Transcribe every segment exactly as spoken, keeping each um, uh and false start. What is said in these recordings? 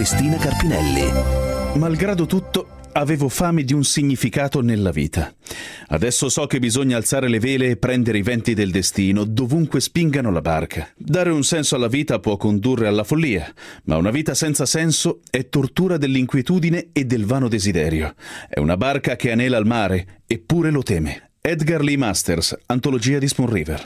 Cristina Carpinelli. Malgrado tutto, avevo fame di un significato nella vita. Adesso so che bisogna alzare le vele e prendere i venti del destino dovunque spingano la barca. Dare un senso alla vita può condurre alla follia, ma una vita senza senso è tortura dell'inquietudine e del vano desiderio. È una barca che anela al mare, eppure lo teme. Edgar Lee Masters, antologia di Spoon River.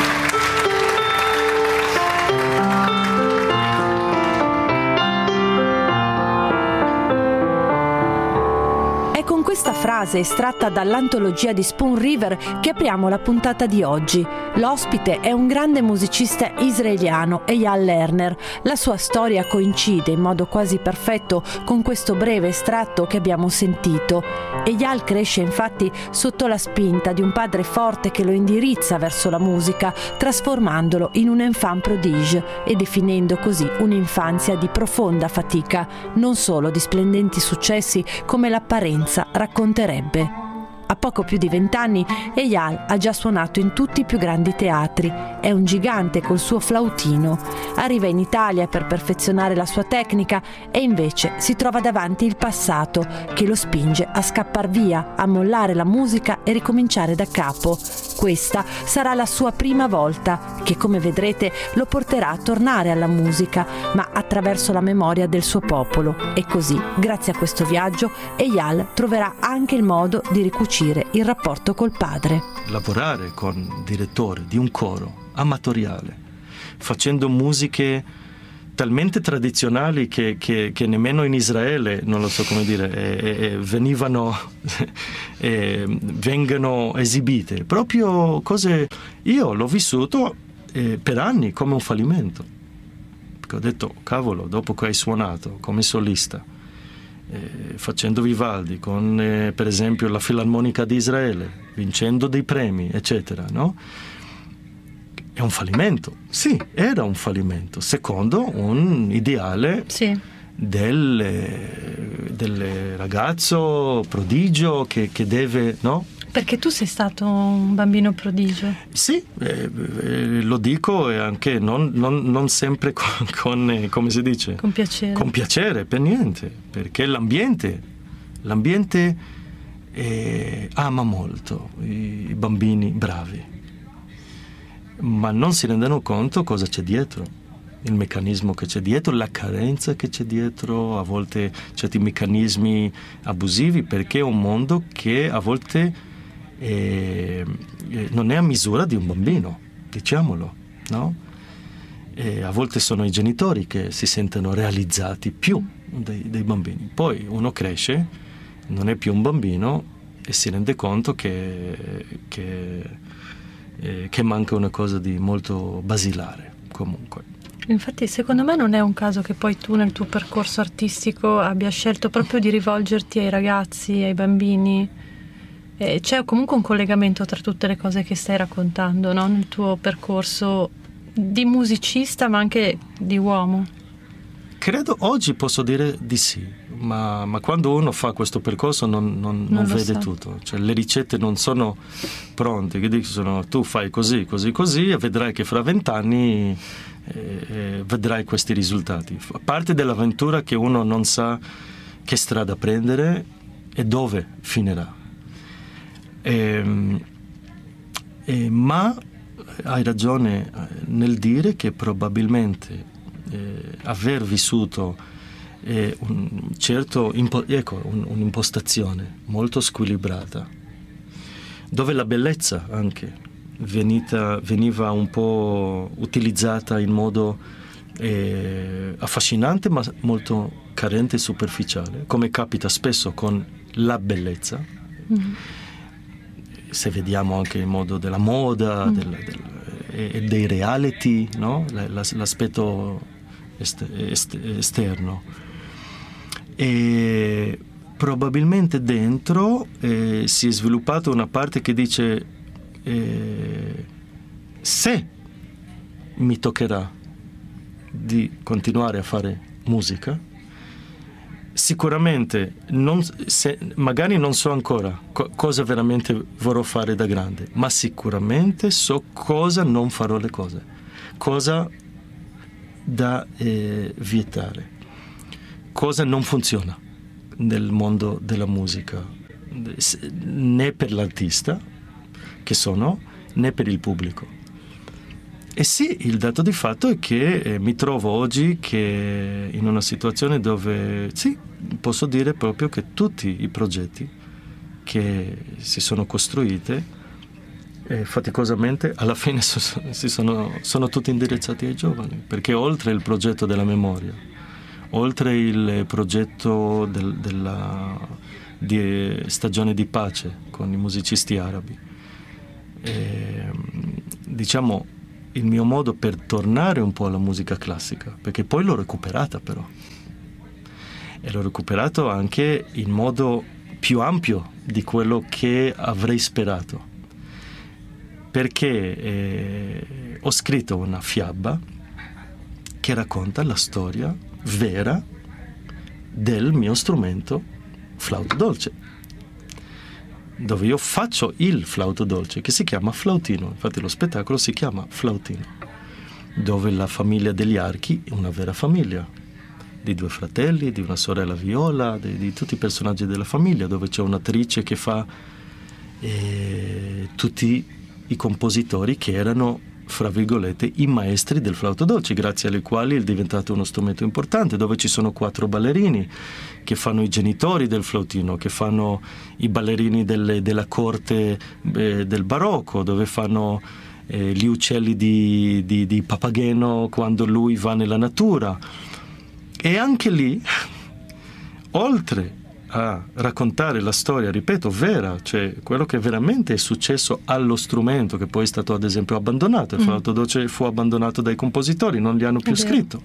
Questa frase estratta dall'antologia di Spoon River che apriamo la puntata di oggi. L'ospite è un grande musicista israeliano, Eyal Lerner. La sua storia coincide in modo quasi perfetto con questo breve estratto che abbiamo sentito. Eyal cresce infatti sotto la spinta di un padre forte che lo indirizza verso la musica, trasformandolo in un enfant prodige e definendo così un'infanzia di profonda fatica, non solo di splendenti successi come l'apparenza racconterebbe. A poco più di vent'anni Eyal ha già suonato in tutti i più grandi teatri. È un gigante col suo flautino. Arriva in Italia per perfezionare la sua tecnica e invece si trova davanti il passato che lo spinge a scappar via, a mollare la musica e ricominciare da capo. Questa sarà la sua prima volta che, come vedrete, lo porterà a tornare alla musica, ma attraverso la memoria del suo popolo. E così, grazie a questo viaggio, Eyal troverà anche il modo di ricucire il rapporto col padre. Lavorare con direttore di un coro amatoriale, facendo musiche talmente tradizionali che, che, che nemmeno in Israele, non lo so come dire, eh, eh, venivano eh, vengono esibite. Proprio cose. Io l'ho vissuto eh, per anni come un fallimento. Perché ho detto, cavolo, dopo che hai suonato come solista, Eh, facendo Vivaldi con eh, per esempio la Filarmonica di Israele, vincendo dei premi eccetera, no? È un fallimento. Sì, era un fallimento secondo un ideale sì. del, del ragazzo prodigio che, che deve, no? Perché tu sei stato un bambino prodigio. Sì, eh, eh, lo dico e anche non, non, non sempre con, con eh, come si dice? Con piacere. Con piacere, per niente, perché l'ambiente, l'ambiente eh, ama molto i, i bambini bravi, ma non si rendono conto cosa c'è dietro, il meccanismo che c'è dietro, la carenza che c'è dietro, a volte certi meccanismi abusivi, perché è un mondo che a volte E, e non è a misura di un bambino, diciamolo, no? E a volte sono i genitori che si sentono realizzati più dei, dei bambini. Poi uno cresce, non è più un bambino e si rende conto che, che, eh, che manca una cosa di molto basilare comunque. Infatti secondo me non è un caso che poi tu nel tuo percorso artistico abbia scelto proprio di rivolgerti ai ragazzi, ai bambini. C'è comunque un collegamento tra tutte le cose che stai raccontando, no? Nel tuo percorso di musicista ma anche di uomo. Credo oggi posso dire di sì, ma, ma quando uno fa questo percorso non, non, non, non vede sa. tutto, cioè le ricette non sono pronte, che dicono tu fai così, così, così e vedrai che fra vent'anni eh, eh, vedrai questi risultati. Fa parte dell'avventura che uno non sa che strada prendere e dove finirà. Eh, eh, ma hai ragione nel dire che probabilmente eh, aver vissuto eh, un certo impo- ecco, un, un'impostazione molto squilibrata, dove la bellezza anche venita, veniva un po' utilizzata in modo eh, affascinante ma molto carente e superficiale, come capita spesso con la bellezza. Mm-hmm. Se vediamo anche il modo della moda mm. del, del, e dei reality, no? L'aspetto est, est, esterno, e probabilmente dentro eh, si è sviluppata una parte che dice eh, se mi toccherà di continuare a fare musica, sicuramente non, se, magari non so ancora co- cosa veramente vorrò fare da grande, ma sicuramente so cosa non farò le cose, cosa da eh, vietare, cosa non funziona nel mondo della musica, né per l'artista che sono, né per il pubblico. E sì, il dato di fatto è che eh, mi trovo oggi che in una situazione dove, sì, posso dire proprio che tutti i progetti che si sono costruiti eh, faticosamente alla fine so, si sono, sono tutti indirizzati ai giovani, perché oltre il progetto della memoria, oltre il progetto del, della di stagione di pace con i musicisti arabi, eh, diciamo il mio modo per tornare un po' alla musica classica, perché poi l'ho recuperata però, e l'ho recuperato anche in modo più ampio di quello che avrei sperato, perché eh, ho scritto una fiaba che racconta la storia vera del mio strumento flauto dolce, dove io faccio il flauto dolce che si chiama Flautino. Infatti lo spettacolo si chiama Flautino, dove la famiglia degli Archi è una vera famiglia di due fratelli, di una sorella Viola, di, di tutti i personaggi della famiglia, dove c'è un'attrice che fa eh, tutti i compositori che erano, fra virgolette, i maestri del flauto dolce, grazie ai quali è diventato uno strumento importante, dove ci sono quattro ballerini che fanno i genitori del flautino, che fanno i ballerini delle, della corte eh, del barocco, dove fanno eh, gli uccelli di, di, di Papageno quando lui va nella natura. E anche lì, oltre a raccontare la storia, ripeto, vera, cioè quello che veramente è successo allo strumento, che poi è stato ad esempio abbandonato, il flauto dolce fu abbandonato dai compositori, non li hanno più scritto.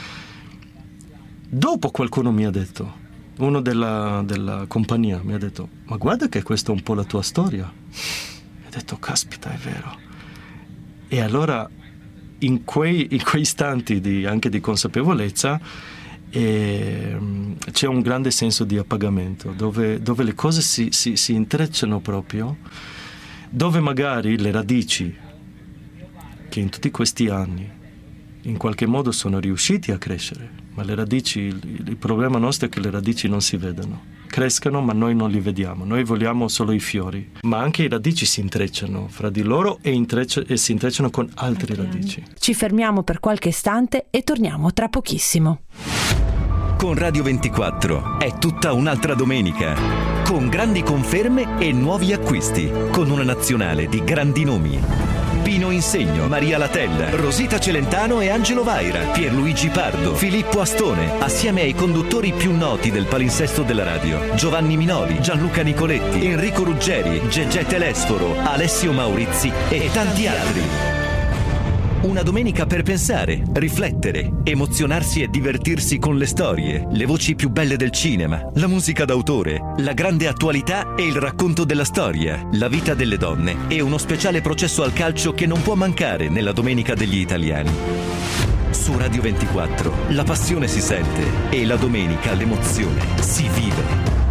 Dopo qualcuno mi ha detto, uno della, della compagnia mi ha detto: ma guarda che questa è un po' la tua storia. E ho detto: caspita, è vero. E allora in quei, in quei istanti di, anche di consapevolezza, e c'è un grande senso di appagamento, dove, dove le cose si, si, si intrecciano proprio, dove magari le radici che in tutti questi anni in qualche modo sono riusciti a crescere, ma le radici, il, il problema nostro è che le radici non si vedono, crescano ma noi non li vediamo, noi vogliamo solo i fiori, ma anche i radici si intrecciano fra di loro e, intreccia, e si intrecciano con altre radici. Ci fermiamo per qualche istante e torniamo tra pochissimo. Con Radio ventiquattro è tutta un'altra domenica, con grandi conferme e nuovi acquisti, con una nazionale di grandi nomi. Pino Insegno, Maria Latella, Rosita Celentano e Angelo Vaira, Pierluigi Pardo, Filippo Astone, assieme ai conduttori più noti del palinsesto della radio: Giovanni Minoli, Gianluca Nicoletti, Enrico Ruggeri, Gegè Telesforo, Alessio Maurizi e tanti altri. Una domenica per pensare, riflettere, emozionarsi e divertirsi con le storie, le voci più belle del cinema, la musica d'autore, la grande attualità e il racconto della storia, la vita delle donne e uno speciale processo al calcio che non può mancare nella Domenica degli Italiani. Su Radio ventiquattro la passione si sente e la domenica l'emozione si vive.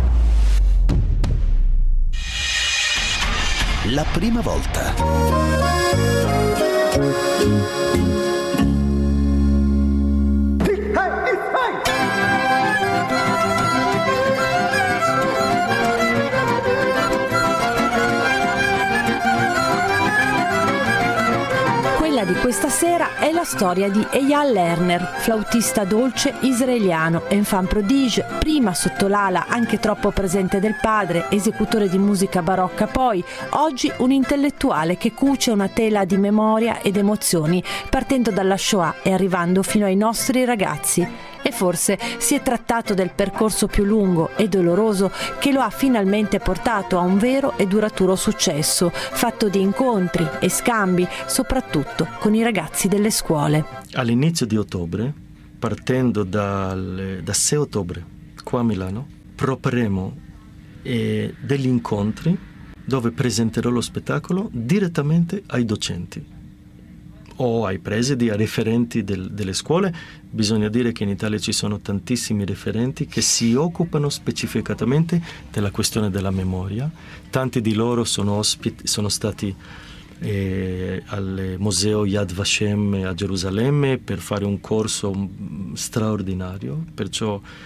La prima volta. Quella di questa sera è la storia di Eyal Lerner, flautista dolce israeliano, enfant prodige, prima sotto l'ala anche troppo presente del padre, esecutore di musica barocca poi, oggi un intellettuale che cuce una tela di memoria ed emozioni, partendo dalla Shoah e arrivando fino ai nostri ragazzi. E forse si è trattato del percorso più lungo e doloroso che lo ha finalmente portato a un vero e duraturo successo, fatto di incontri e scambi, soprattutto con i ragazzi delle scuole. All'inizio di ottobre, partendo dal, da sei ottobre, qua a Milano, proporremo eh, degli incontri dove presenterò lo spettacolo direttamente ai docenti o ai presidi, ai referenti del, delle scuole. Bisogna dire che in Italia ci sono tantissimi referenti che si occupano specificatamente della questione della memoria. Tanti di loro sono, ospiti, sono stati eh, al Museo Yad Vashem a Gerusalemme per fare un corso straordinario, perciò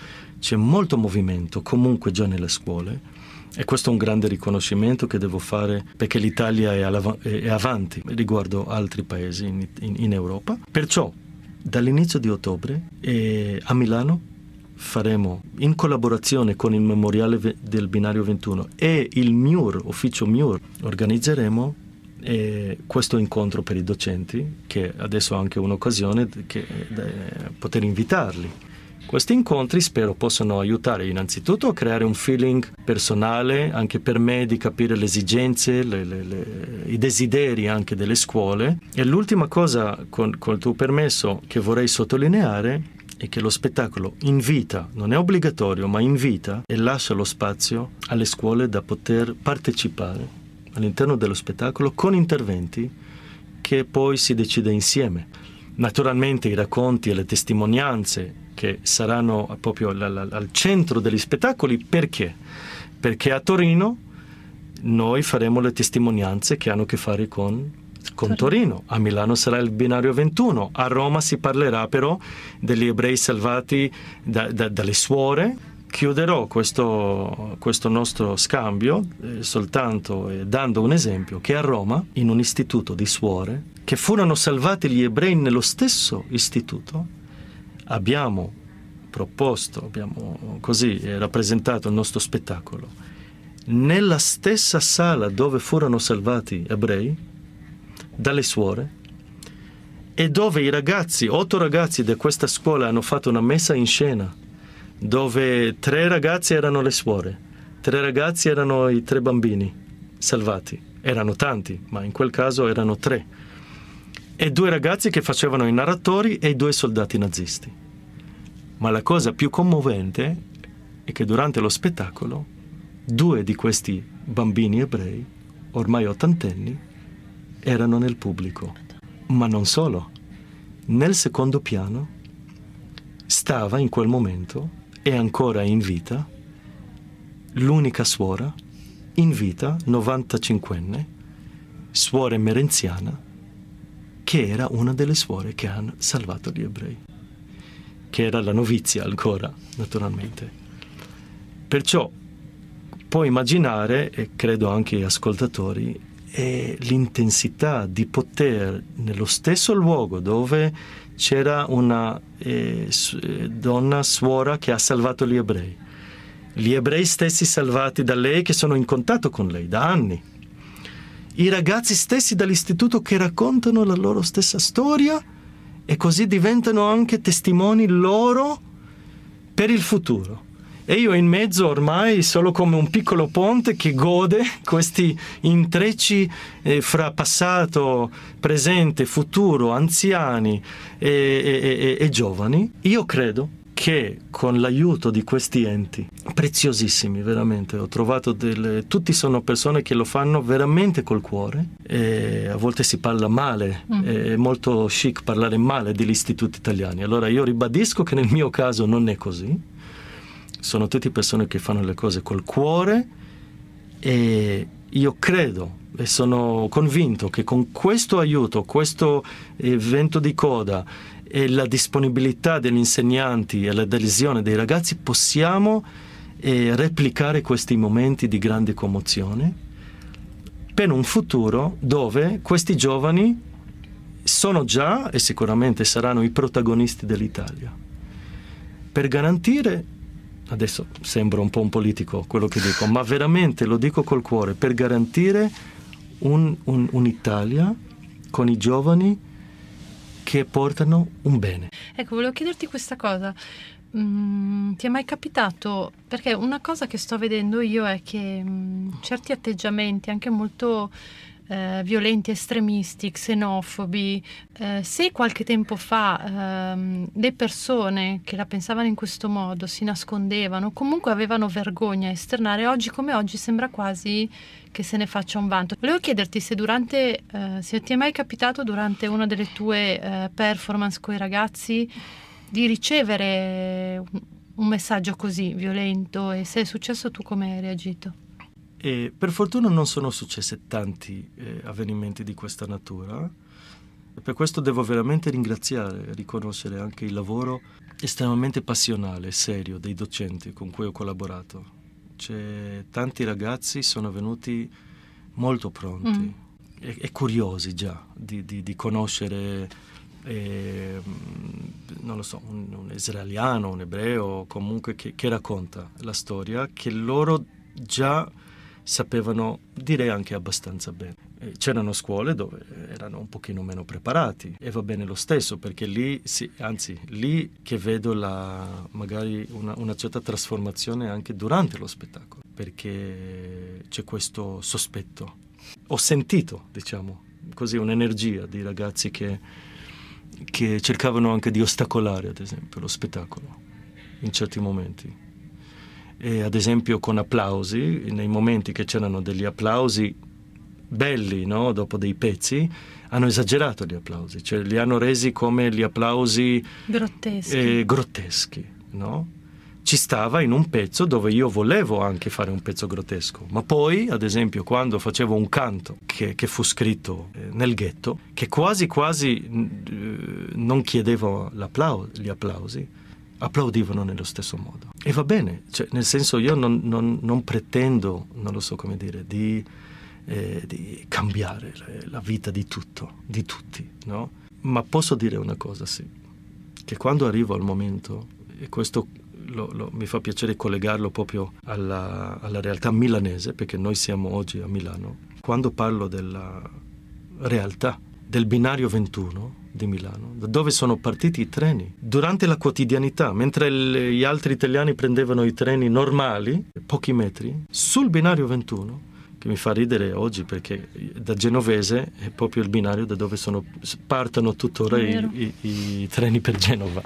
c'è molto movimento comunque già nelle scuole, e questo è un grande riconoscimento che devo fare, perché l'Italia è, alla, è avanti riguardo altri paesi in, in, in Europa. Perciò dall'inizio di ottobre eh, a Milano faremo, in collaborazione con il Memoriale del Binario ventuno e il M I U R, ufficio M I U R, organizzeremo eh, questo incontro per i docenti, che adesso ho anche un'occasione che eh, poter invitarli. Questi incontri spero possano aiutare innanzitutto a creare un feeling personale anche per me, di capire le esigenze, le, le, le, i desideri anche delle scuole. E l'ultima cosa, con, con il tuo permesso, che vorrei sottolineare è che lo spettacolo invita, non è obbligatorio, ma invita e lascia lo spazio alle scuole da poter partecipare all'interno dello spettacolo con interventi che poi si decide insieme. Naturalmente i racconti e le testimonianze che saranno proprio al, al centro degli spettacoli. Perché? Perché a Torino noi faremo le testimonianze che hanno a che fare con, con Torino. A Milano sarà il Binario ventuno. A Roma si parlerà però degli ebrei salvati da, da, dalle suore. Chiuderò questo, questo nostro scambio eh, soltanto eh, dando un esempio, che a Roma, in un istituto di suore, che furono salvati gli ebrei nello stesso istituto, abbiamo proposto, abbiamo così rappresentato il nostro spettacolo nella stessa sala dove furono salvati ebrei dalle suore, e dove i ragazzi, otto ragazzi di questa scuola hanno fatto una messa in scena, dove tre ragazzi erano le suore, tre ragazzi erano i tre bambini salvati. Erano tanti, ma in quel caso erano tre. E due ragazzi che facevano i narratori e i due soldati nazisti. Ma la cosa più commovente è che durante lo spettacolo due di questi bambini ebrei, ormai ottantenni, erano nel pubblico. Ma non solo. Nel secondo piano stava in quel momento, e ancora in vita, l'unica suora in vita, novantacinquenne, suora merenziana, che era una delle suore che hanno salvato gli ebrei, che era la novizia ancora, naturalmente. Perciò puoi immaginare, e credo anche gli ascoltatori, è l'intensità di poter, nello stesso luogo dove c'era una eh, donna suora che ha salvato gli ebrei, gli ebrei stessi salvati da lei, che sono in contatto con lei da anni, i ragazzi stessi dall'istituto che raccontano la loro stessa storia e così diventano anche testimoni loro per il futuro. E io in mezzo ormai solo come un piccolo ponte che gode questi intrecci eh, fra passato, presente, futuro, anziani e, e, e, e giovani. Io credo che con l'aiuto di questi enti preziosissimi, veramente, ho trovato delle, tutti sono persone che lo fanno veramente col cuore, e a volte si parla male, mm. è molto chic parlare male degli istituti italiani. Allora io ribadisco che nel mio caso non è così. Sono tutte persone che fanno le cose col cuore, e io credo e sono convinto che con questo aiuto, questo evento di coda e la disponibilità degli insegnanti e l'adesione dei ragazzi possiamo eh, replicare questi momenti di grande commozione per un futuro dove questi giovani sono già e sicuramente saranno i protagonisti dell'Italia. Per garantire, adesso sembra un po' un politico quello che dico, ma veramente lo dico col cuore, per garantire un, un, un'Italia con i giovani che portano un bene. Ecco, volevo chiederti questa cosa. Mm, ti è mai capitato? Perché una cosa che sto vedendo io è che mm, certi atteggiamenti anche molto eh, violenti, estremisti, xenofobi, eh, se qualche tempo fa ehm, le persone che la pensavano in questo modo si nascondevano, comunque avevano vergogna a esternare, oggi come oggi sembra quasi che se ne faccia un vanto. Volevo chiederti se durante eh, se ti è mai capitato durante una delle tue eh, performance con i ragazzi di ricevere un, un messaggio così violento, e se è successo tu come hai reagito? E per fortuna non sono successi tanti eh, avvenimenti di questa natura, Per questo devo veramente ringraziare e riconoscere anche il lavoro estremamente passionale e serio dei docenti con cui ho collaborato. Cioè, tanti ragazzi sono venuti molto pronti mm. e, e curiosi già di, di, di conoscere, eh, non lo so, un, un israeliano, un ebreo, comunque che, che racconta la storia che loro già sapevano, direi anche abbastanza bene. C'erano scuole dove erano un pochino meno preparati e va bene lo stesso, perché lì, sì, anzi, lì che vedo la, magari una, una certa trasformazione anche durante lo spettacolo, perché c'è questo sospetto. Ho sentito, diciamo, così un'energia di ragazzi che, che cercavano anche di ostacolare, ad esempio, lo spettacolo in certi momenti. E ad esempio con applausi, nei momenti che c'erano degli applausi belli, no? Dopo dei pezzi, hanno esagerato gli applausi, cioè li hanno resi come gli applausi grotteschi, eh, grotteschi, no? Ci stava in un pezzo dove io volevo anche fare un pezzo grottesco, ma poi, ad esempio, quando facevo un canto che, che fu scritto eh, nel ghetto, che quasi quasi eh, non chiedevo l'applau- gli applausi, applaudivano nello stesso modo. E va bene, cioè, nel senso, io non, non, non pretendo, non lo so come dire, di, eh, di cambiare la vita di tutto, di tutti, no? Ma posso dire una cosa, sì, che quando arrivo al momento, e questo lo, lo, mi fa piacere collegarlo proprio alla, alla realtà milanese, perché noi siamo oggi a Milano, quando parlo della realtà del binario ventuno di Milano, da dove sono partiti i treni durante la quotidianità, mentre le, gli altri italiani prendevano i treni normali, pochi metri, sul binario ventuno, che mi fa ridere oggi perché da genovese è proprio il binario da dove sono, partono tuttora i, i, i treni per Genova.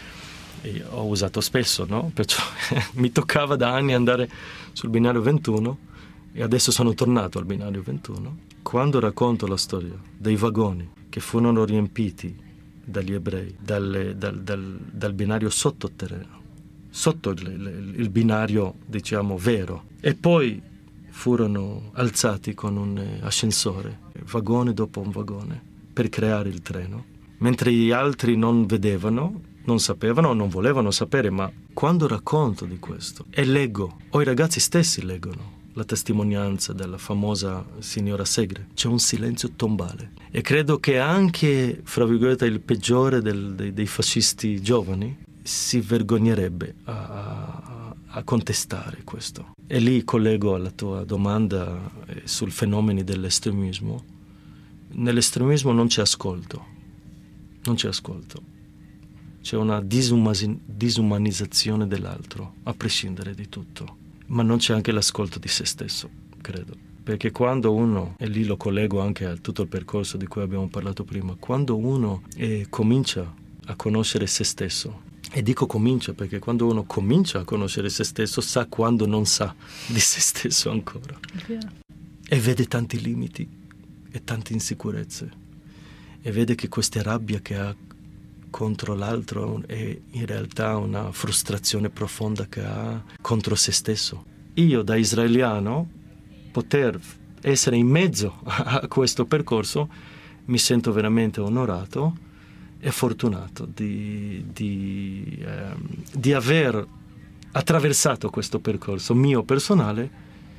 E ho usato spesso, no? Perciò mi toccava da anni andare sul binario ventuno e adesso sono tornato al binario ventuno. Quando racconto la storia dei vagoni che furono riempiti dagli ebrei dal, dal, dal, dal binario sottoterreno, sotto il, il, il binario, diciamo, vero, e poi furono alzati con un ascensore, vagone dopo un vagone, per creare il treno, mentre gli altri non vedevano, non sapevano, non volevano sapere, ma quando racconto di questo e leggo, o i ragazzi stessi leggono, la testimonianza della famosa signora Segre, c'è un silenzio tombale. E credo che anche, fra virgolette, il peggiore del, dei, dei fascisti giovani si vergognerebbe a, a, a contestare questo. E lì collego alla tua domanda eh, sul fenomeno dell'estremismo. Nell'estremismo non c'è ascolto, non c'è ascolto. C'è una disumasi- disumanizzazione dell'altro, a prescindere di tutto. Ma non c'è anche l'ascolto di se stesso, credo. Perché quando uno, e lì lo collego anche a tutto il percorso di cui abbiamo parlato prima, quando uno eh, comincia a conoscere se stesso, e dico comincia perché quando uno comincia a conoscere se stesso sa quando non sa di se stesso ancora. Yeah. E vede tanti limiti e tante insicurezze. E vede che questa rabbia che ha contro l'altro è in realtà una frustrazione profonda che ha contro se stesso. Io da israeliano poter essere in mezzo a questo percorso mi sento veramente onorato e fortunato di, di, eh, di aver attraversato questo percorso mio personale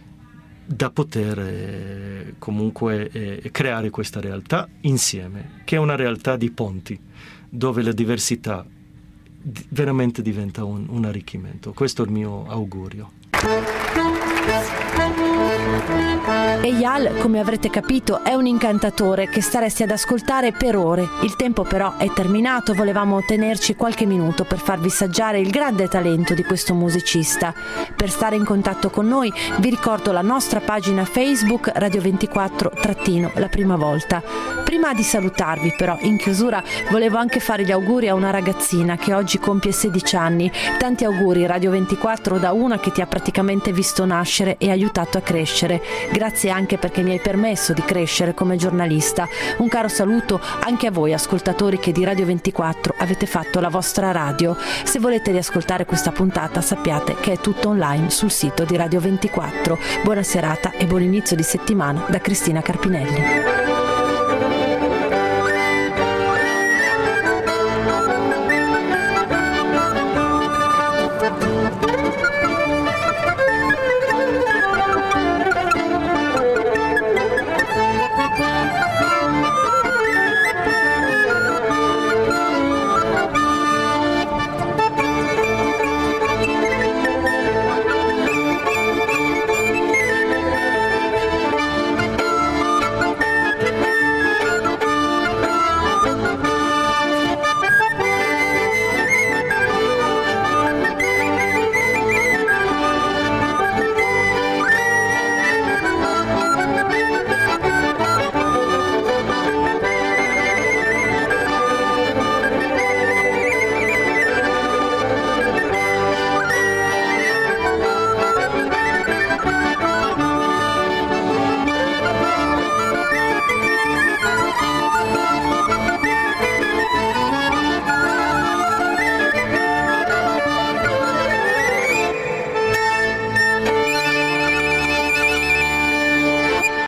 da poter eh, comunque eh, creare questa realtà insieme, che è una realtà di ponti, dove la diversità veramente diventa un, un arricchimento. Questo è il mio augurio. Eyal, come avrete capito, è un incantatore che staresti ad ascoltare per ore. Il tempo però è terminato, volevamo tenerci qualche minuto per farvi assaggiare il grande talento di questo musicista. Per stare in contatto con noi vi ricordo la nostra pagina Facebook Radio ventiquattro La Prima Volta. Prima di salutarvi però, in chiusura, volevo anche fare gli auguri a una ragazzina che oggi compie sedici anni. Tanti auguri Radio ventiquattro da una che ti ha praticamente visto nascere e aiutato a crescere. Grazie anche perché mi hai permesso di crescere come giornalista. Un caro saluto anche a voi ascoltatori che di Radio ventiquattro avete fatto la vostra radio. Se volete riascoltare questa puntata sappiate che è tutto online sul sito di Radio ventiquattro. Buona serata e buon inizio di settimana da Cristina Carpinelli.